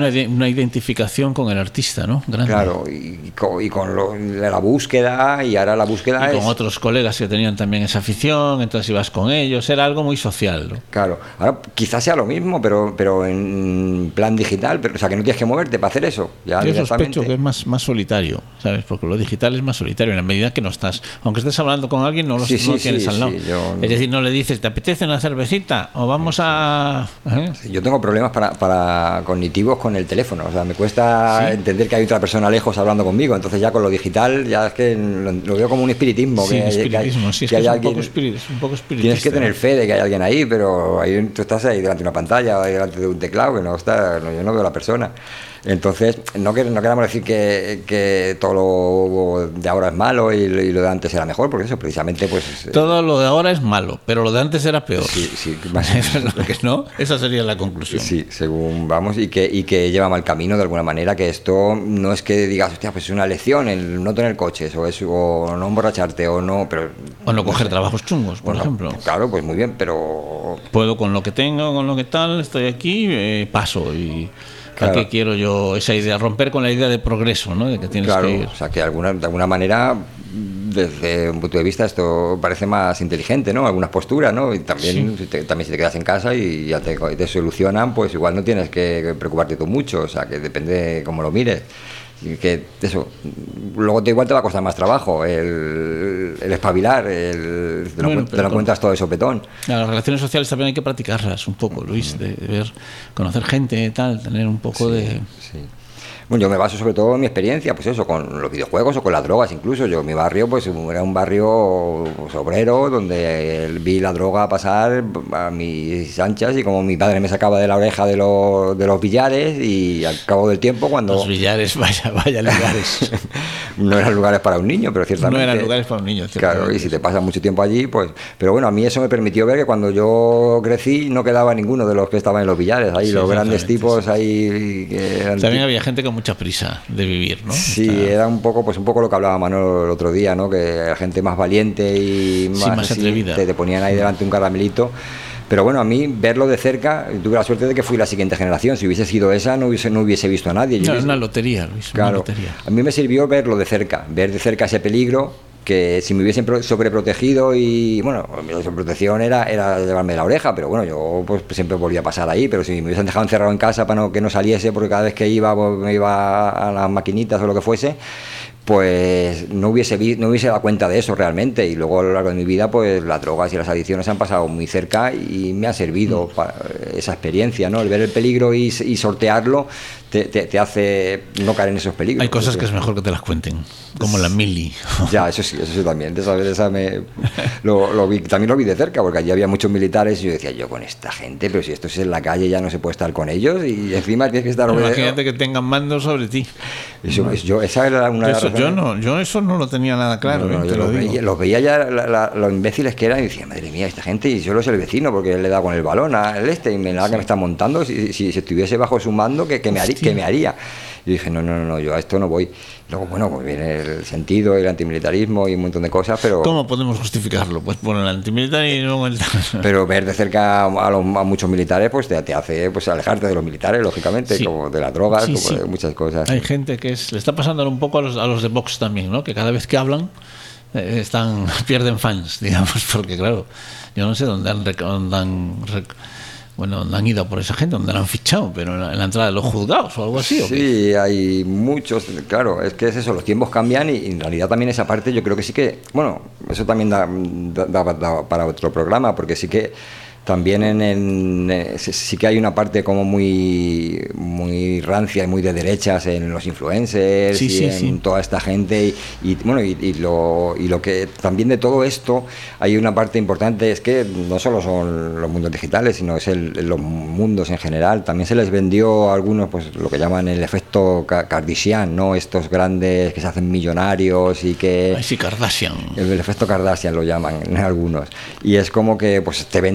una identificación con el artista, ¿no? Grande. Claro, y, y con, y con lo, la búsqueda, y ahora la búsqueda y es... con otros colegas que tenían también esa afición, entonces ibas con ellos, era algo muy social, ¿no? Claro, ahora quizás sea lo mismo, pero pero en plan digital, pero o sea, que no tienes que moverte para hacer eso. Ya Yo sospecho que es más, más solitario, ¿sabes? Porque lo digital es más solitario, en la medida que no estás, aunque estés hablando con alguien, no lo sí, sí, no tienes sí, al lado. Sí, yo... Es decir, no le dices, ¿te apetece una cervecita? O vamos a... ¿Eh? Yo tengo problemas para, para cognitivos con el teléfono, o sea, me cuesta ¿Sí? entender que hay otra persona lejos hablando conmigo, entonces ya con lo digital ya es que lo, lo veo como un espiritismo. Sí, que, espiritismo, que hay, sí, es que que hay es, alguien, un poco espirit, es un poco espiritista. Tienes que tener fe de que hay alguien ahí, pero ahí, tú estás ahí delante de una pantalla, o delante de un teclado, que no está, no, yo no veo a la persona. Entonces, no, que, no queramos decir que, que todo lo de ahora es malo y, y lo de antes era mejor, porque eso precisamente pues... Todo lo de ahora es malo, pero lo de antes era peor. Sí, sí. Eso es lo que no, esa sería la conclusión. Sí, según vamos, y que, y que lleva mal camino de alguna manera, que esto no es que digas, hostia, pues es una lección el no tener coches, o, es, o no emborracharte, o no... Pero, o no coger no sé. trabajos chungos, por bueno, ejemplo. Claro, pues muy bien, pero... Puedo con lo que tengo, con lo que tal, estoy aquí, eh, paso y... Claro. ¿A qué quiero yo esa idea? Romper con la idea de progreso, ¿no? De que tienes claro, que ir. O sea, que alguna, de alguna manera, desde un punto de vista, esto parece más inteligente, ¿no? Algunas posturas, ¿no? Y también, sí. si te, también si te quedas en casa y ya te, te solucionan, pues igual no tienes que preocuparte tú mucho, o sea, que depende de cómo lo mires. Y que eso, luego te, igual te va a costar más trabajo el, el espabilar, el, te, bueno, lo, te lo encuentras todo de sopetón. Las relaciones sociales también hay que practicarlas un poco, Luis, de, de ver, conocer gente, tal, tener un poco sí, de... Sí. Bueno, yo me baso sobre todo en mi experiencia, pues eso, con los videojuegos o con las drogas incluso. Yo, mi barrio, pues era un barrio pues, obrero, donde vi la droga pasar a mis anchas y como mi padre me sacaba de la oreja de, lo, de los billares y al cabo del tiempo cuando... Los billares, vaya, vaya lugares. No eran lugares para un niño, pero ciertamente... No eran lugares para un niño, claro, y si te pasas mucho tiempo allí, pues... Pero bueno, a mí eso me permitió ver que cuando yo crecí no quedaba ninguno de los que estaban en los billares, ahí sí, los grandes tipos sí. ahí... Que eran también había gente con mucha prisa de vivir, ¿no? Sí, o sea, era un poco pues un poco lo que hablaba Manolo el otro día, ¿no? Que la gente más valiente y más, sí, más así, atrevida. Te, te ponían ahí delante un caramelito. Pero bueno, a mí verlo de cerca, tuve la suerte de que fui la siguiente generación. Si hubiese sido esa, no hubiese, no hubiese visto a nadie. No, es una lotería, Luis, claro, una lotería. A mí me sirvió verlo de cerca, ver de cerca ese peligro, que si me hubiesen sobreprotegido y bueno, mi sobreprotección era, era llevarme la oreja, pero bueno, yo pues siempre volvía a pasar ahí, pero si me hubiesen dejado encerrado en casa para no, que no saliese, porque cada vez que iba pues, me iba a las maquinitas o lo que fuese, pues no hubiese vi, no hubiese dado cuenta de eso realmente. Y luego a lo largo de mi vida pues las drogas y las adicciones han pasado muy cerca y me ha servido mm. para esa experiencia, ¿no? El ver el peligro y, y sortearlo te, te, te hace no caer en esos peligros. Hay cosas que es mejor que te las cuenten, como la mili. Ya, eso sí, eso sí también. De esa, de esa me, lo, lo vi, también lo vi de cerca, porque allí había muchos militares y yo decía, yo con esta gente, pero si esto es en la calle ya no se puede estar con ellos y encima tienes que estar... Imagínate que tengan mando sobre ti. Eso, no. yo, esa era una eso, yo no, yo eso no lo tenía nada claro. No, no, ¿eh? yo Te lo los, digo. veía, los veía ya la, la, los imbéciles que eran y decía, madre mía, esta gente, y solo es el vecino porque él le da con el balón al este y me da sí. que me está montando, si, si, si estuviese bajo su mando, ¿qué, qué, me, haría, ¿qué me haría? Y dije, no, no, no, yo a esto no voy. Luego, bueno, pues viene el sentido, el antimilitarismo y un montón de cosas, pero... ¿Cómo podemos justificarlo? Pues por el antimilitarismo... El... Pero ver de cerca a, los, a muchos militares, pues te, te hace pues alejarte de los militares, lógicamente, sí. como de las drogas, sí, como sí. de muchas cosas. Hay gente que es, le está pasando un poco a los, a los de Vox también, ¿no? Que cada vez que hablan eh, están pierden fans, digamos, porque claro, yo no sé dónde han... Dónde han bueno, han ido por esa gente, donde la han fichado, pero en la, en la entrada de los juzgados o algo así. ¿o sí, qué? Hay muchos, claro, es que es eso, los tiempos cambian y, y en realidad también esa parte yo creo que sí que, bueno, eso también da, da, da, da para otro programa, porque sí que también en, en sí que hay una parte como muy muy rancia y muy de derechas en los influencers sí, y sí, en sí. toda esta gente y, y bueno y, y lo y lo que también de todo esto hay una parte importante, es que no solo son los mundos digitales, sino es el, los mundos en general. También se les vendió a algunos pues lo que llaman el efecto Kardashian, ¿no? Estos grandes que se hacen millonarios y que Ay, sí, Kardashian. El, el efecto Kardashian lo llaman en algunos, y es como que pues te venden eso,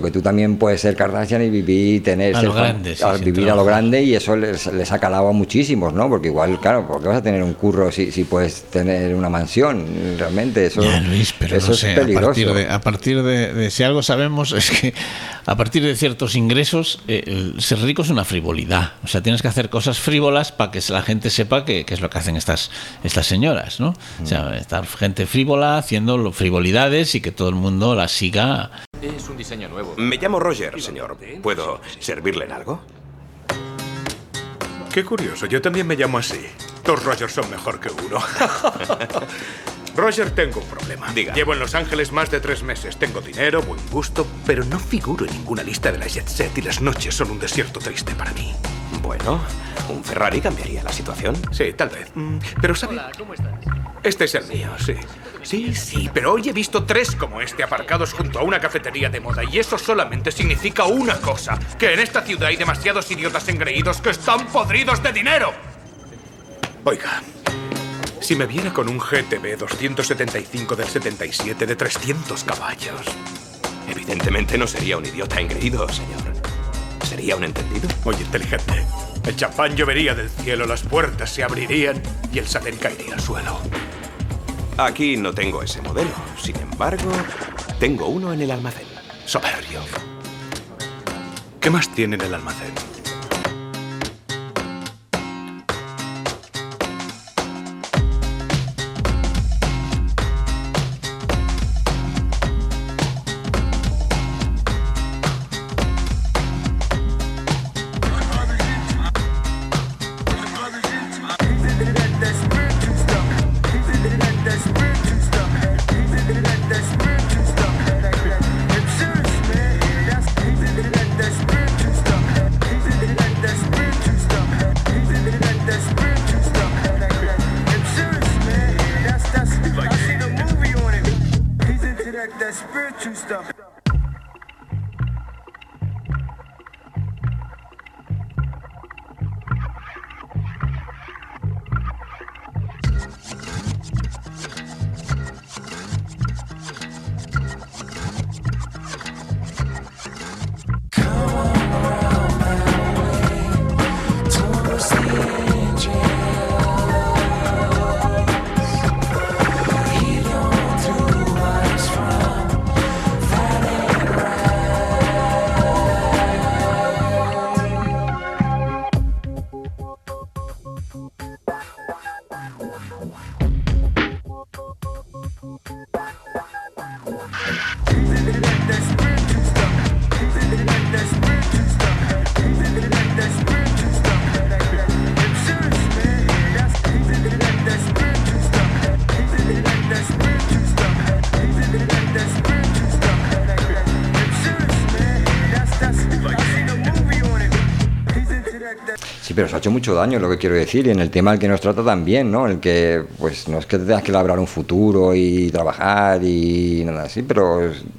que tú también puedes ser Kardashian y vivir, tener... A ser lo grande, sí, a, sin vivir trabajo. a lo grande, y eso les, les ha calado a muchísimos, ¿no? Porque igual, claro, ¿por qué vas a tener un curro si, si puedes tener una mansión? Realmente, eso, ya, Luis, pero eso no es sé, peligroso. A partir, de, a partir de, de... Si algo sabemos es que a partir de ciertos ingresos, eh, el ser rico es una frivolidad. O sea, tienes que hacer cosas frívolas para que la gente sepa que, que es lo que hacen estas, estas señoras, ¿no? O sea, estar gente frívola haciendo frivolidades y que todo el mundo las siga. Es un diseño nuevo. Me llamo Roger, señor. ¿Puedo servirle en algo? Qué curioso, yo también me llamo así. Dos Rogers son mejor que uno. Roger, tengo un problema. Diga. Llevo en Los Ángeles más de tres meses. Tengo dinero, buen gusto, pero no figuro en ninguna lista de la Jet Set y las noches son un desierto triste para mí. Bueno, un Ferrari cambiaría la situación. Sí, tal vez. Mm, pero ¿sabe? Hola, ¿cómo estás? Este es el mío, sí. Sí, sí, pero hoy he visto tres como este aparcados junto a una cafetería de moda y eso solamente significa una cosa, que en esta ciudad hay demasiados idiotas engreídos que están podridos de dinero. Oiga, si me viera con un G T B doscientos setenta y cinco del setenta y siete de trescientos caballos... Evidentemente no sería un idiota engreído, señor. ¿Sería un entendido? Muy inteligente. El champán llovería del cielo, las puertas se abrirían y el satén caería al suelo. Aquí no tengo ese modelo. Sin embargo, tengo uno en el almacén. Soberbio. ¿Qué más tiene en el almacén? Sí, pero se ha hecho mucho daño, lo que quiero decir, y en el tema al que nos trata también, ¿no? El que, pues, no es que te tengas que labrar un futuro y trabajar y nada así, pero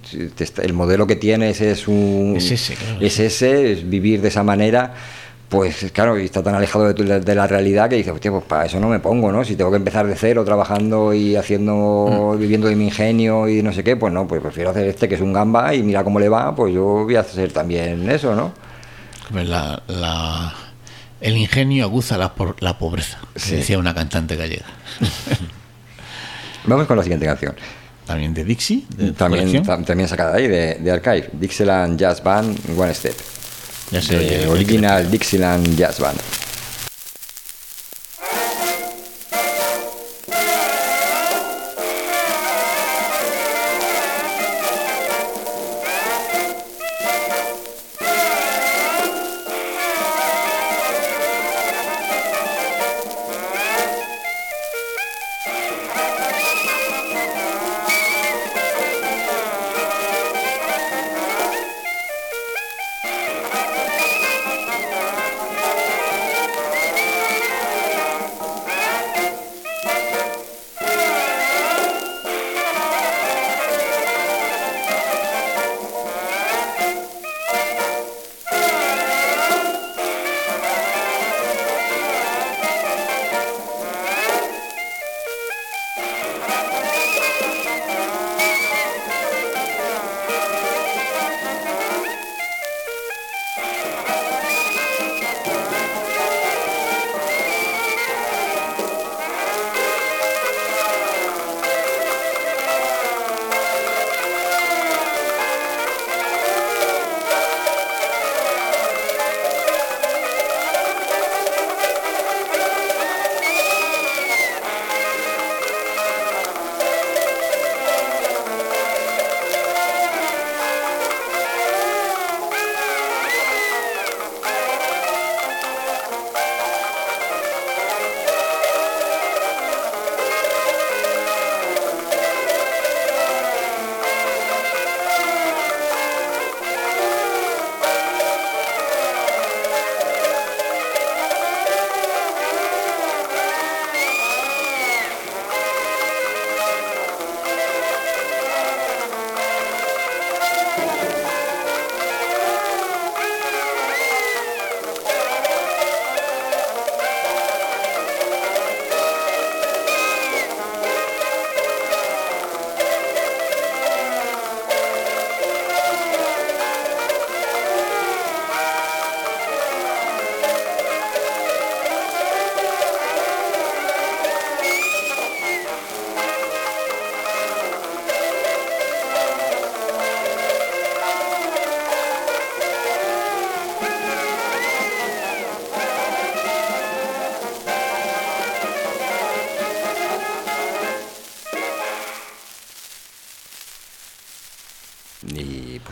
el modelo que tienes es un... Es ese, claro. Es ese, es vivir de esa manera, pues, claro, y está tan alejado de, tu, de la realidad que dices, hostia, pues para eso no me pongo, ¿no? Si tengo que empezar de cero, trabajando y haciendo, mm. viviendo de mi ingenio y no sé qué, pues no, pues prefiero hacer este que es un gamba y mira cómo le va, pues yo voy a hacer también eso, ¿no? La... la... El ingenio aguza la, por, la pobreza, sí. Decía una cantante gallega. Vamos con la siguiente canción. También de Dixie. De también, tam, también sacada ahí, de, de Archive. Dixieland Jazz Band, One Step. Ya se oye. Eh, original Dixieland Jazz Band.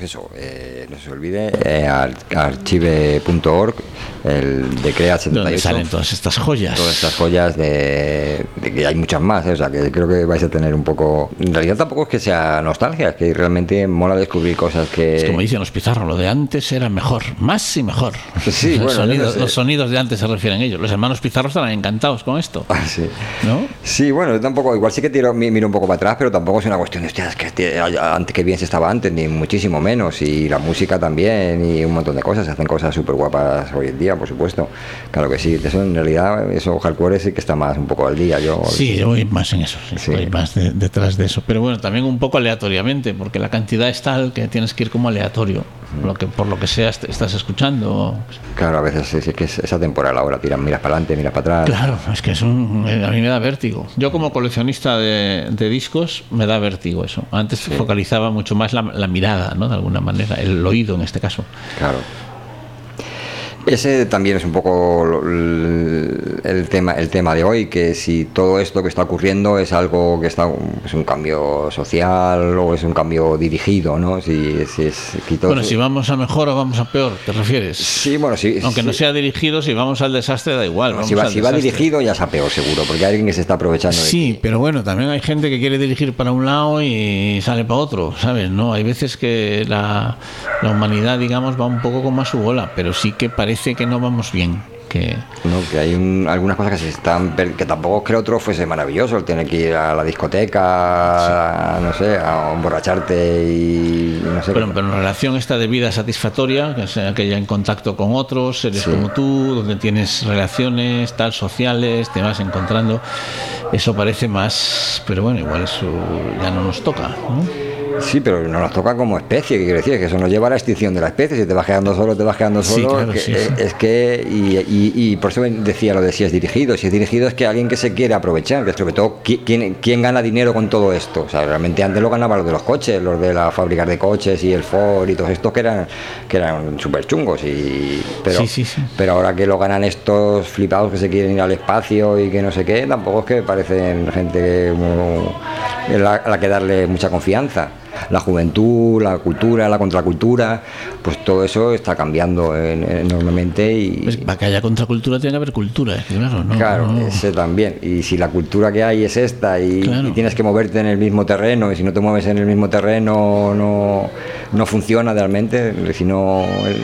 eso, eh, no se olvide, eh, archive punto org, el de Crea setenta y ocho. Donde salen todas estas joyas. Todas estas joyas de, de que hay muchas más, ¿eh? O sea, que creo que vais a tener un poco... En realidad tampoco es que sea nostalgia, es que realmente mola descubrir cosas que... Es como dicen los Pizarro, lo de antes era mejor, más y mejor. Sí, bueno, sonido, no sé. Los sonidos de antes se refieren a ellos. Los hermanos Pizarro estarán encantados con esto. Ah, sí. ¿No? Sí, bueno, yo tampoco, igual sí que tiro, miro un poco para atrás, pero tampoco es una cuestión de, hostia, es que antes que bien se estaba antes, ni muchísimo menos, y la música también, y un montón de cosas, se hacen cosas súper guapas hoy en día, por supuesto, claro que sí, eso en realidad, eso hardcore sí que está más un poco al día, yo... Sí, yo voy más en eso, sí, sí. Voy más de, detrás de eso, pero bueno, también un poco aleatoriamente, porque la cantidad es tal que tienes que ir como aleatorio, mm. lo que, por lo que sea estás escuchando. Claro, a veces es, es que es esa temporada ahora, tiras, miras para adelante, miras para atrás. Claro, es que es un, a mí me da vértigo. Yo como coleccionista de, de discos me da vértigo eso. Antes sí. focalizaba mucho más la, la mirada, ¿no? De alguna manera, el oído en este caso. Claro. Ese también es un poco el, el tema el tema de hoy, que si todo esto que está ocurriendo es algo que está es un cambio social o es un cambio dirigido, ¿no? Si, si es quito, bueno, si vamos a mejor o vamos a peor, ¿te refieres? Sí, bueno, sí. Aunque sí. no sea dirigido, si vamos al desastre da igual. No, si va, si va dirigido ya es a peor, seguro, porque hay alguien que se está aprovechando. Sí, de pero bueno, también hay gente que quiere dirigir para un lado y sale para otro, ¿sabes? No, hay veces que la, la humanidad, digamos, va un poco como a su bola, pero sí que parece que no vamos bien, que no, que hay un, algunas cosas que se están, que tampoco creo otro fuese maravilloso, el tener que ir a la discoteca, sí. no sé, a emborracharte y no sé. Pero, pero en relación esta de vida satisfactoria, que sea aquella en contacto con otros, seres sí. como tú, donde tienes relaciones tal sociales, te vas encontrando, eso parece más, pero bueno, igual eso ya no nos toca, ¿no? Sí, pero no nos toca como especie, que quiere decir que eso nos lleva a la extinción de la especie. Si te vas quedando solo, te vas quedando solo. Sí, claro, que, sí, es, sí. es que y, y, y por eso decía lo de si es dirigido. Si es dirigido es que alguien que se quiere aprovechar, que sobre todo quién, quién gana dinero con todo esto. O sea, realmente antes lo ganaban los de los coches, los de las fábricas de coches y el Ford y todos estos que eran que eran súper chungos. Y pero, sí, sí, sí. pero ahora que lo ganan estos flipados que se quieren ir al espacio y que no sé qué, tampoco es que parecen gente como a la, a la que darle mucha confianza. La juventud, la cultura, la contracultura, pues todo eso está cambiando en, enormemente y pues para que haya contracultura tiene que haber cultura, es que claro, no, claro, no. ese también. Y si la cultura que hay es esta y, claro. y tienes que moverte en el mismo terreno y si no te mueves en el mismo terreno no, no funciona realmente, si no el,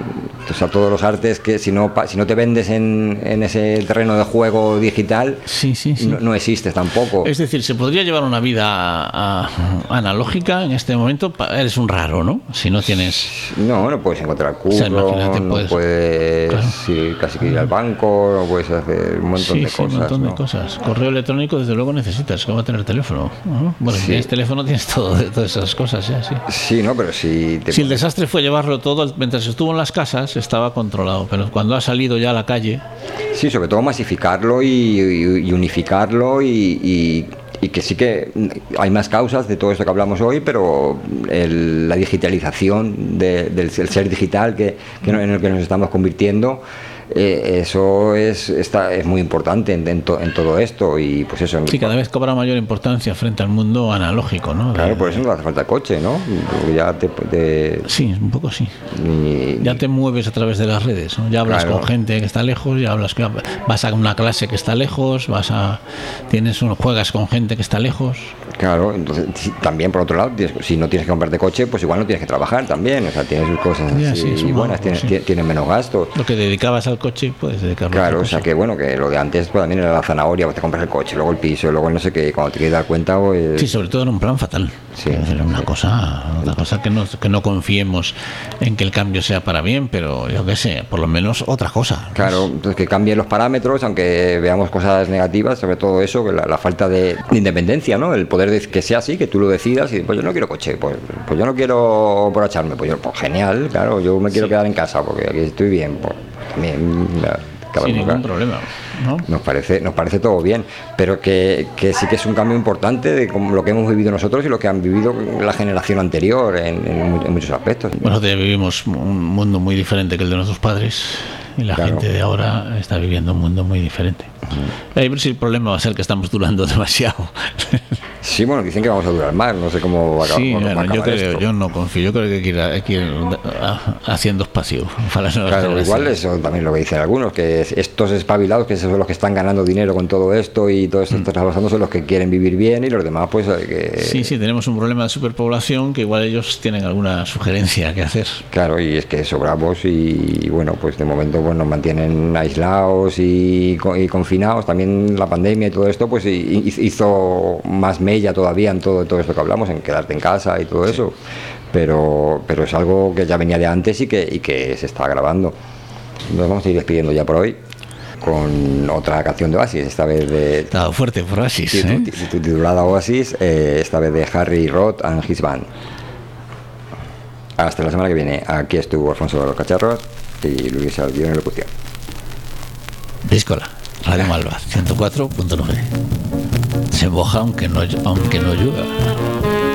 o sea, todos los artes que si no si no te vendes en, en ese terreno de juego digital, sí, sí, sí. No, no existes tampoco. Es decir, se podría llevar una vida a, a, analógica en este momento, eres un raro, ¿no? Si no tienes... No, no puedes encontrar curro, o sea, no puedes, puedes claro. ir casi que ir al banco, no puedes hacer un montón sí, de sí, cosas. un montón ¿no? de cosas. Correo electrónico, desde luego necesitas, que va a tener teléfono. ¿No? Bueno, si sí. tienes teléfono tienes todo, todas esas cosas, ya, sí. Sí, no, pero si... Te... Si el desastre fue llevarlo todo, mientras estuvo en las casas estaba controlado, pero cuando ha salido ya a la calle... Sí, sobre todo masificarlo y, y, y unificarlo y... y... y que sí que hay más causas de todo esto que hablamos hoy, pero el, la digitalización de, del el ser digital que, que no, en el que nos estamos convirtiendo, eh, eso es está es muy importante en, en, to, en todo esto y pues eso. Sí, cada vez cobra mayor importancia frente al mundo analógico, ¿no? Claro, por eso no hace falta coche, ¿no? Ya te, te... Sí, un poco sí. Ni, ya te mueves a través de las redes, ¿no? Ya hablas claro. con gente que está lejos, ya hablas, vas a una clase que está lejos, vas a tienes un, juegas con gente que está lejos. Claro, entonces también por otro lado, tienes, si no tienes que comprarte coche, pues igual no tienes que trabajar también, o sea, tienes sus cosas ya, así sí, buenas, tienes, sí. tienes menos gastos. Lo que dedicabas al coche puedes dedicarlo claro, a o sea que bueno, que lo de antes pues, también era la zanahoria, pues te compras el coche, luego el piso, luego el no sé qué, cuando te quieres dar cuenta pues... Sí, sobre todo era un plan fatal. Sí, era una sí. cosa, una cosa que no, que no confiemos en que el cambio sea para bien, pero yo qué sé, por lo menos otra cosa. Claro, entonces que cambien los parámetros, aunque veamos cosas negativas, sobre todo eso, que la, la falta de, de independencia, ¿no? El poder de, que sea así, que tú lo decidas y pues yo no quiero coche, pues, pues yo no quiero emborracharme, pues, yo, pues genial, claro, yo me quiero sí. quedar en casa porque aquí estoy bien, pues también... Sin ningún problema, ¿no? Nos parece, nos parece todo bien, pero que, que sí que es un cambio importante de como lo que hemos vivido nosotros y lo que han vivido la generación anterior en, en, en muchos aspectos. Bueno, vivimos un mundo muy diferente que el de nuestros padres y la claro. gente de ahora está viviendo un mundo muy diferente. Uh-huh. A ver si el problema va a ser que estamos durando demasiado. Sí, bueno, dicen que vamos a durar más, no sé cómo va a acabar. Sí, bueno, va a acabar yo, creo, esto. yo no confío, yo creo que hay que ir, hay que ir haciendo espacio para las nuevas Claro, igual generaciones. eso también lo que dicen algunos, que estos espabilados, que son los que están ganando dinero con todo esto y todo esto Mm. está trabajando, son los que quieren vivir bien y los demás pues hay que... Sí, sí, tenemos un problema de superpoblación que igual ellos tienen alguna sugerencia que hacer. Claro, y es que sobramos y, y bueno, pues de momento pues nos mantienen aislados y, co- y confinados. También la pandemia y todo esto pues hi- hi- hizo más mella todavía en todo, todo esto que hablamos, en quedarte en casa y todo eso. Pero, pero es algo que ya venía de antes y que, y que se está agravando. Nos vamos a ir despidiendo ya por hoy con otra canción de Oasis, esta vez de... Estado fuerte por Oasis, titu- ¿eh? titu- titulada Oasis, eh, esta vez de Harry Roth and His Band. Hasta la semana que viene. Aquí estuvo Alfonso de los Cacharros y Luis Albión en locución. Díscola, Radio Malva, ciento cuatro punto nueve. Se moja aunque no, aunque no llueva.